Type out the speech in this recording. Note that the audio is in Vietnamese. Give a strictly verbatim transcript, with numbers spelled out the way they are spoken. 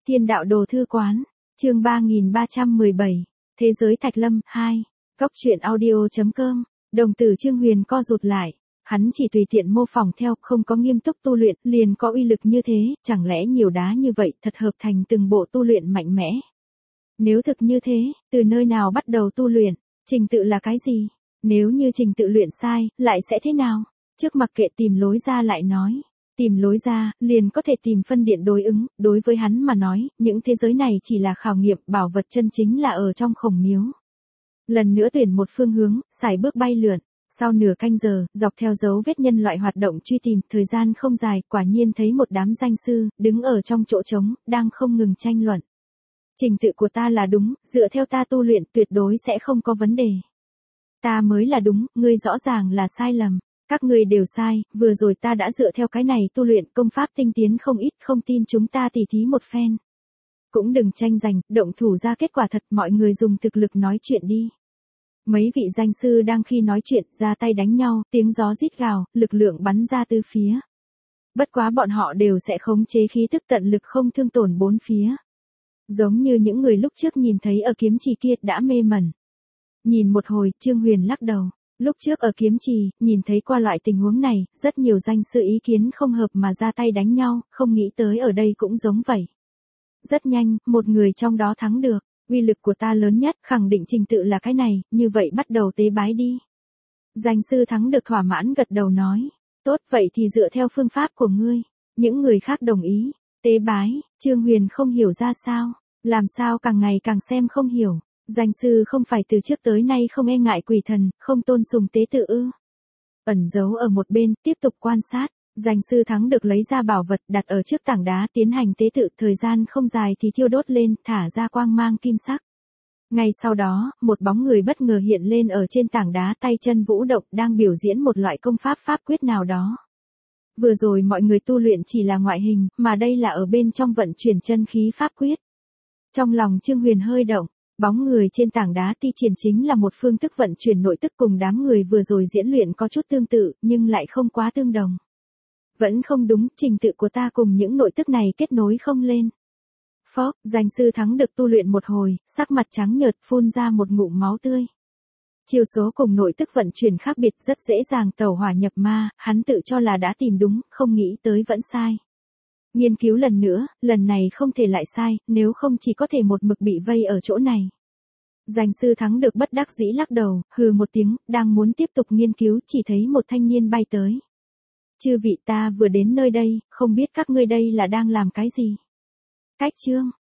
Thiên đạo đồ thư quán, chương ba nghìn ba trăm mười bảy, Thế giới Thạch Lâm, hai, Cốc truyện audio.com, đồng tử Trương Huyền co rụt lại, hắn chỉ tùy tiện mô phỏng theo, không có nghiêm túc tu luyện, liền có uy lực như thế, chẳng lẽ nhiều đá như vậy thật hợp thành từng bộ tu luyện mạnh mẽ. Nếu thực như thế, từ nơi nào bắt đầu tu luyện, trình tự là cái gì? Nếu như trình tự luyện sai, lại sẽ thế nào? Trước mặc kệ tìm lối ra lại nói. Tìm lối ra, liền có thể tìm phân điện đối ứng, đối với hắn mà nói, những thế giới này chỉ là khảo nghiệm, bảo vật chân chính là ở trong khổng miếu. Lần nữa tuyển một phương hướng, xài bước bay lượn, sau nửa canh giờ, dọc theo dấu vết nhân loại hoạt động truy tìm, thời gian không dài, quả nhiên thấy một đám danh sư, đứng ở trong chỗ trống, đang không ngừng tranh luận. Trình tự của ta là đúng, dựa theo ta tu luyện tuyệt đối sẽ không có vấn đề. Ta mới là đúng, ngươi rõ ràng là sai lầm. Các ngươi đều sai, vừa rồi ta đã dựa theo cái này tu luyện công pháp tinh tiến không ít, không tin chúng ta tỉ thí một phen. Cũng đừng tranh giành, động thủ ra kết quả thật, mọi người dùng thực lực nói chuyện đi. Mấy vị danh sư đang khi nói chuyện, ra tay đánh nhau, tiếng gió rít gào, lực lượng bắn ra từ phía. Bất quá bọn họ đều sẽ khống chế khí tức tận lực không thương tổn bốn phía. Giống như những người lúc trước nhìn thấy ở kiếm trì kia đã mê mẩn. Nhìn một hồi, Trương Huyền lắc đầu. Lúc trước ở kiếm trì, nhìn thấy qua loại tình huống này, rất nhiều danh sư ý kiến không hợp mà ra tay đánh nhau, không nghĩ tới ở đây cũng giống vậy. Rất nhanh, một người trong đó thắng được, uy lực của ta lớn nhất, khẳng định trình tự là cái này, như vậy bắt đầu tế bái đi. Danh sư thắng được thỏa mãn gật đầu nói, tốt vậy thì dựa theo phương pháp của ngươi. Những người khác đồng ý, tế bái, Trương Huyền không hiểu ra sao, làm sao càng ngày càng xem không hiểu. Danh sư không phải từ trước tới nay không e ngại quỷ thần, không tôn sùng tế tự ư. Ẩn giấu ở một bên, tiếp tục quan sát, danh sư thắng được lấy ra bảo vật đặt ở trước tảng đá tiến hành tế tự, thời gian không dài thì thiêu đốt lên, thả ra quang mang kim sắc. Ngay sau đó, một bóng người bất ngờ hiện lên ở trên tảng đá, tay chân vũ động, đang biểu diễn một loại công pháp pháp quyết nào đó. Vừa rồi mọi người tu luyện chỉ là ngoại hình, mà đây là ở bên trong vận chuyển chân khí pháp quyết. Trong lòng Trương Huyền hơi động. Bóng người trên tảng đá ti triển chính là một phương thức vận chuyển nội tức cùng đám người vừa rồi diễn luyện có chút tương tự, nhưng lại không quá tương đồng. Vẫn không đúng, trình tự của ta cùng những nội tức này kết nối không lên. Phốc, danh sư thắng được tu luyện một hồi, sắc mặt trắng nhợt phun ra một ngụm máu tươi. Chiêu số cùng nội tức vận chuyển khác biệt rất dễ dàng tẩu hỏa nhập ma, hắn tự cho là đã tìm đúng, không nghĩ tới vẫn sai. Nghiên cứu lần nữa, lần này không thể lại sai, nếu không chỉ có thể một mực bị vây ở chỗ này. Danh sư thắng được bất đắc dĩ lắc đầu, hừ một tiếng, đang muốn tiếp tục nghiên cứu, chỉ thấy một thanh niên bay tới. Chư vị, ta vừa đến nơi đây, không biết các ngươi đây là đang làm cái gì. Cách chương,